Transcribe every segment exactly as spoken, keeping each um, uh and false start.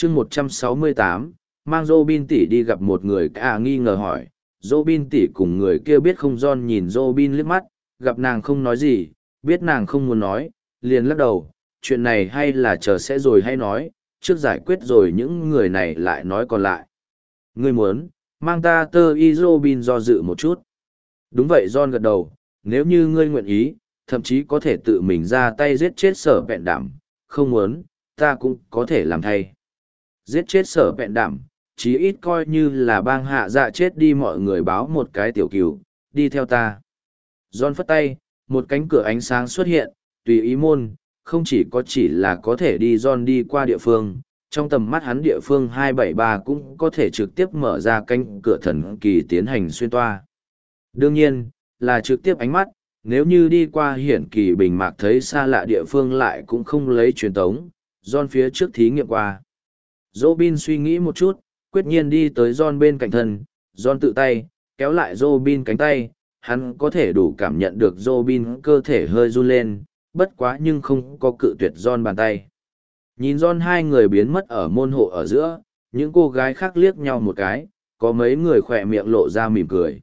chương một trăm sáu mươi tám, mang Robin tỷ đi gặp một người cả nghi ngờ hỏi. Robin tỷ cùng người kia biết không John nhìn Robin liếc mắt, gặp nàng không nói gì, biết nàng không muốn nói, liền lắc đầu, chuyện này hay là chờ sẽ rồi hay nói, trước giải quyết rồi những người này lại nói còn lại. Ngươi muốn, mang ta tơ y Robin do dự một chút. Đúng vậy John gật đầu, nếu như ngươi nguyện ý, thậm chí có thể tự mình ra tay giết chết sở vẹn đảm, không muốn, ta cũng có thể làm thay. Giết chết sở vẹn đảm, chí ít coi như là bang hạ dạ chết đi mọi người báo một cái tiểu cừu, đi theo ta. John phất tay, một cánh cửa ánh sáng xuất hiện, tùy ý môn, không chỉ có chỉ là có thể đi John đi qua địa phương, trong tầm mắt hắn địa phương hai bảy ba cũng có thể trực tiếp mở ra cánh cửa thần kỳ tiến hành xuyên toa. Đương nhiên, là trực tiếp ánh mắt, nếu như đi qua hiển kỳ bình mạc thấy xa lạ địa phương lại cũng không lấy truyền tống, John phía trước thí nghiệm qua. Robin suy nghĩ một chút, quyết nhiên đi tới John bên cạnh thân, John tự tay, kéo lại Robin cánh tay, hắn có thể đủ cảm nhận được Robin cơ thể hơi run lên, bất quá nhưng không có cự tuyệt John bàn tay. Nhìn John hai người biến mất ở môn hộ ở giữa, những cô gái khác liếc nhau một cái, có mấy người khỏe miệng lộ ra mỉm cười.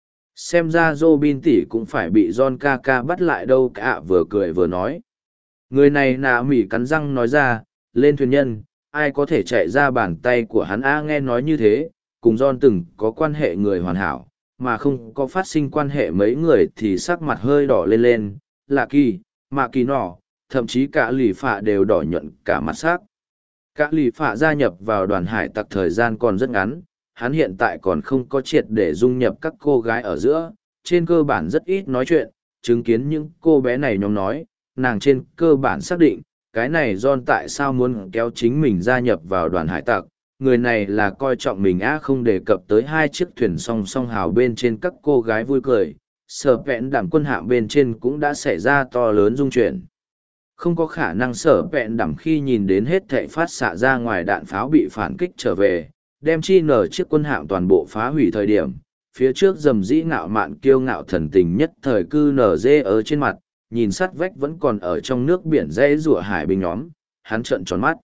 Xem ra Robin tỷ cũng phải bị John ca ca bắt lại đâu cả, vừa cười vừa nói. Người này nạ mỉ cắn răng nói ra, lên thuyền nhân, ai có thể chạy ra bàn tay của hắn a nghe nói như thế, cùng John từng có quan hệ người hoàn hảo, mà không có phát sinh quan hệ mấy người thì sắc mặt hơi đỏ lên lên, lạ kỳ, mạ kỳ nọ, thậm chí cả lì phạ đều đỏ nhuận cả mặt sắc. Cả lì phạ gia nhập vào đoàn hải tặc thời gian còn rất ngắn, hắn hiện tại còn không có triệt để dung nhập các cô gái ở giữa, trên cơ bản rất ít nói chuyện, chứng kiến những cô bé này nhóm nói, nàng trên cơ bản xác định, cái này John tại sao muốn kéo chính mình gia nhập vào đoàn hải tặc, người này là coi trọng mình á không đề cập tới hai chiếc thuyền song song hào bên trên các cô gái vui cười, sở vẹn đảm quân hạm bên trên cũng đã xảy ra to lớn dung chuyển. Không có khả năng sở vẹn đảm khi nhìn đến hết thảy phát xạ ra ngoài đạn pháo bị phản kích trở về, đem chi nở chiếc quân hạm toàn bộ phá hủy thời điểm, phía trước dầm dĩ ngạo mạn kiêu ngạo thần tình nhất thời cư nở dê ở trên mặt, nhìn sắt vách vẫn còn ở trong nước biển dãy rủa hải binh nhóm, hắn trợn tròn mắt.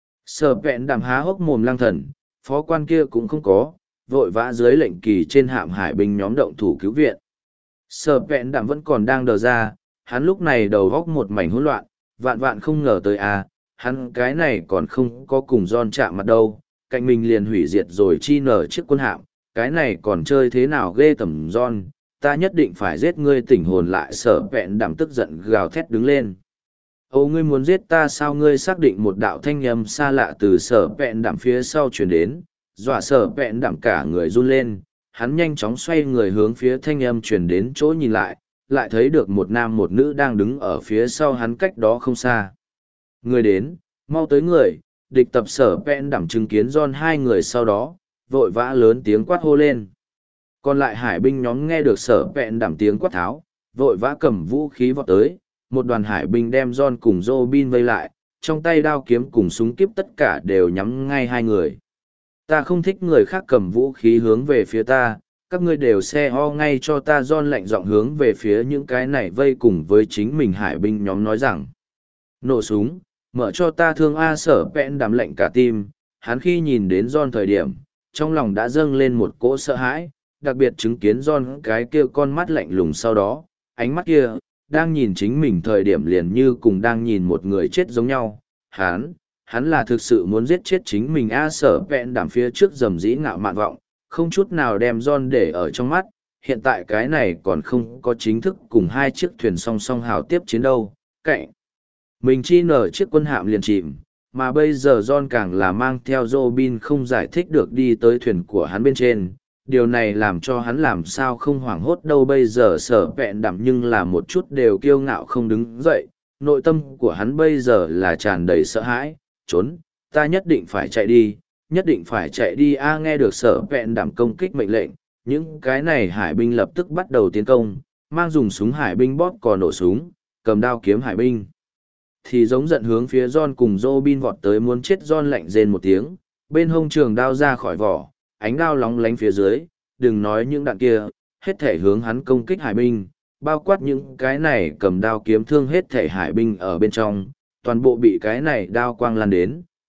Sở vẹn đảm há hốc mồm lang thần, phó quan kia cũng không có, vội vã dưới lệnh kỳ trên hạm hải binh nhóm động thủ cứu viện. Sở vẹn đảm vẫn còn đang đờ ra, hắn lúc này đầu góc một mảnh hỗn loạn, vạn vạn không ngờ tới à, hắn cái này còn không có cùng John chạm mặt đâu, cạnh mình liền hủy diệt rồi chi nở chiếc quân hạm, cái này còn chơi thế nào ghê tầm John, ta nhất định phải giết ngươi tỉnh hồn lại. Sở vẹn đảm tức giận gào thét đứng lên. Ô ngươi muốn giết ta sao? Ngươi xác định một đạo thanh âm xa lạ từ sở vẹn đảm phía sau chuyển đến, dọa sở vẹn đảm cả người run lên, hắn nhanh chóng xoay người hướng phía thanh âm chuyển đến chỗ nhìn lại, lại thấy được một nam một nữ đang đứng ở phía sau hắn cách đó không xa. Người đến, mau tới người, địch tập sở vẹn đảm chứng kiến John hai người sau đó, vội vã lớn tiếng quát hô lên. Còn lại hải binh nhóm nghe được sở vẹn đảm tiếng quát tháo, vội vã cầm vũ khí vọt tới, một đoàn hải binh đem John cùng Robin vây lại, trong tay đao kiếm cùng súng kíp tất cả đều nhắm ngay hai người. Ta không thích người khác cầm vũ khí hướng về phía ta, các ngươi đều xe ho ngay cho ta. John lạnh giọng hướng về phía những cái này vây cùng với chính mình hải binh nhóm nói rằng. Nổ súng, mở cho ta thương A. Sở vẹn đảm lệnh cả tim, hắn khi nhìn đến John thời điểm, trong lòng đã dâng lên một cỗ sợ hãi, đặc biệt chứng kiến John cái kia con mắt lạnh lùng sau đó, ánh mắt kia, đang nhìn chính mình thời điểm liền như cùng đang nhìn một người chết giống nhau. Hắn, hắn là thực sự muốn giết chết chính mình A. Sở vẹn đảm phía trước rầm rĩ ngạo mạn vọng, không chút nào đem John để ở trong mắt, hiện tại cái này còn không có chính thức cùng hai chiếc thuyền song song hào tiếp chiến đâu, cạnh. Mình chi nở chiếc quân hạm liền chìm, mà bây giờ John càng là mang theo Robin không giải thích được đi tới thuyền của hắn bên trên. Điều này làm cho hắn làm sao không hoảng hốt đâu. Bây giờ sở vẹn đảm nhưng là một chút đều kiêu ngạo không đứng dậy, nội tâm của hắn bây giờ là tràn đầy sợ hãi, trốn, ta nhất định phải chạy đi, nhất định phải chạy đi a. Nghe được sở vẹn đảm công kích mệnh lệnh, những cái này hải binh lập tức bắt đầu tiến công, mang dùng súng hải binh bóp cò nổ súng, cầm đao kiếm hải binh. Thì giống giận hướng phía John cùng Robin vọt tới muốn chết. John lạnh rên một tiếng, bên hông trường đao ra khỏi vỏ, ánh đao lóng lánh phía dưới, đừng nói những đạn kia, hết thể hướng hắn công kích hải binh, bao quát những cái này cầm đao kiếm thương hết thể hải binh ở bên trong, toàn bộ bị cái này đao quang lan đến,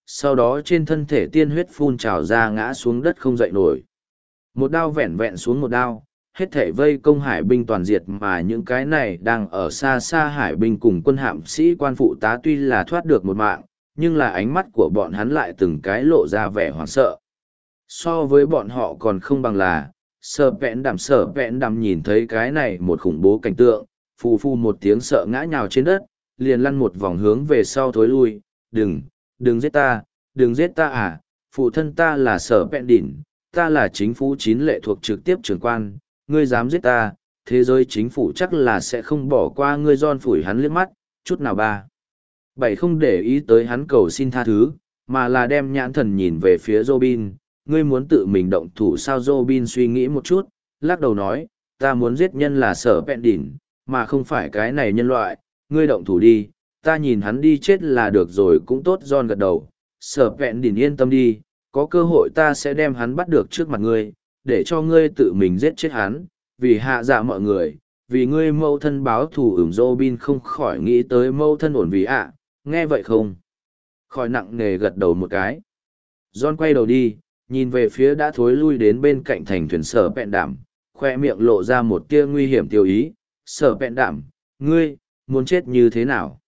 sau đó trên thân thể tiên huyết phun trào ra ngã xuống đất không dậy nổi. Một đao vẹn vẹn xuống một đao, hết thể vây công hải binh toàn diệt, mà những cái này đang ở xa xa hải binh cùng quân hạm sĩ quan phụ tá tuy là thoát được một mạng, nhưng là ánh mắt của bọn hắn lại từng cái lộ ra vẻ hoảng sợ. So với bọn họ còn không bằng là, sở vẹn đảm sở vẹn đảm nhìn thấy cái này một khủng bố cảnh tượng, phù phu một tiếng sợ ngã nhào trên đất, liền lăn một vòng hướng về sau thối lui. Đừng, đừng giết ta, đừng giết ta à, phụ thân ta là sở vẹn đỉnh, ta là chính phủ chín lệ thuộc trực tiếp trưởng quan, ngươi dám giết ta, thế giới chính phủ chắc là sẽ không bỏ qua ngươi. Giòn phủi hắn liếc mắt, chút nào ba. Bảy không để ý tới hắn cầu xin tha thứ, mà là đem nhãn thần nhìn về phía Robin. Ngươi muốn tự mình động thủ sao? Robin suy nghĩ một chút, lắc đầu nói, ta muốn giết nhân là sở vẹn đỉnh, mà không phải cái này nhân loại, ngươi động thủ đi, ta nhìn hắn đi chết là được rồi. Cũng tốt. Giòn gật đầu, sở vẹn đỉnh yên tâm đi, có cơ hội ta sẽ đem hắn bắt được trước mặt ngươi, để cho ngươi tự mình giết chết hắn, vì hạ dạ mọi người, vì ngươi mâu thân báo thù. Ửng Robin không khỏi nghĩ tới mâu thân ổn vì ạ, nghe vậy không khỏi nặng nề gật đầu một cái. John quay đầu đi, nhìn về phía đã thối lui đến bên cạnh thành thuyền sở vẹn đảm, khoe miệng lộ ra một tia nguy hiểm tiêu ý. Sở vẹn đảm, ngươi muốn chết như thế nào?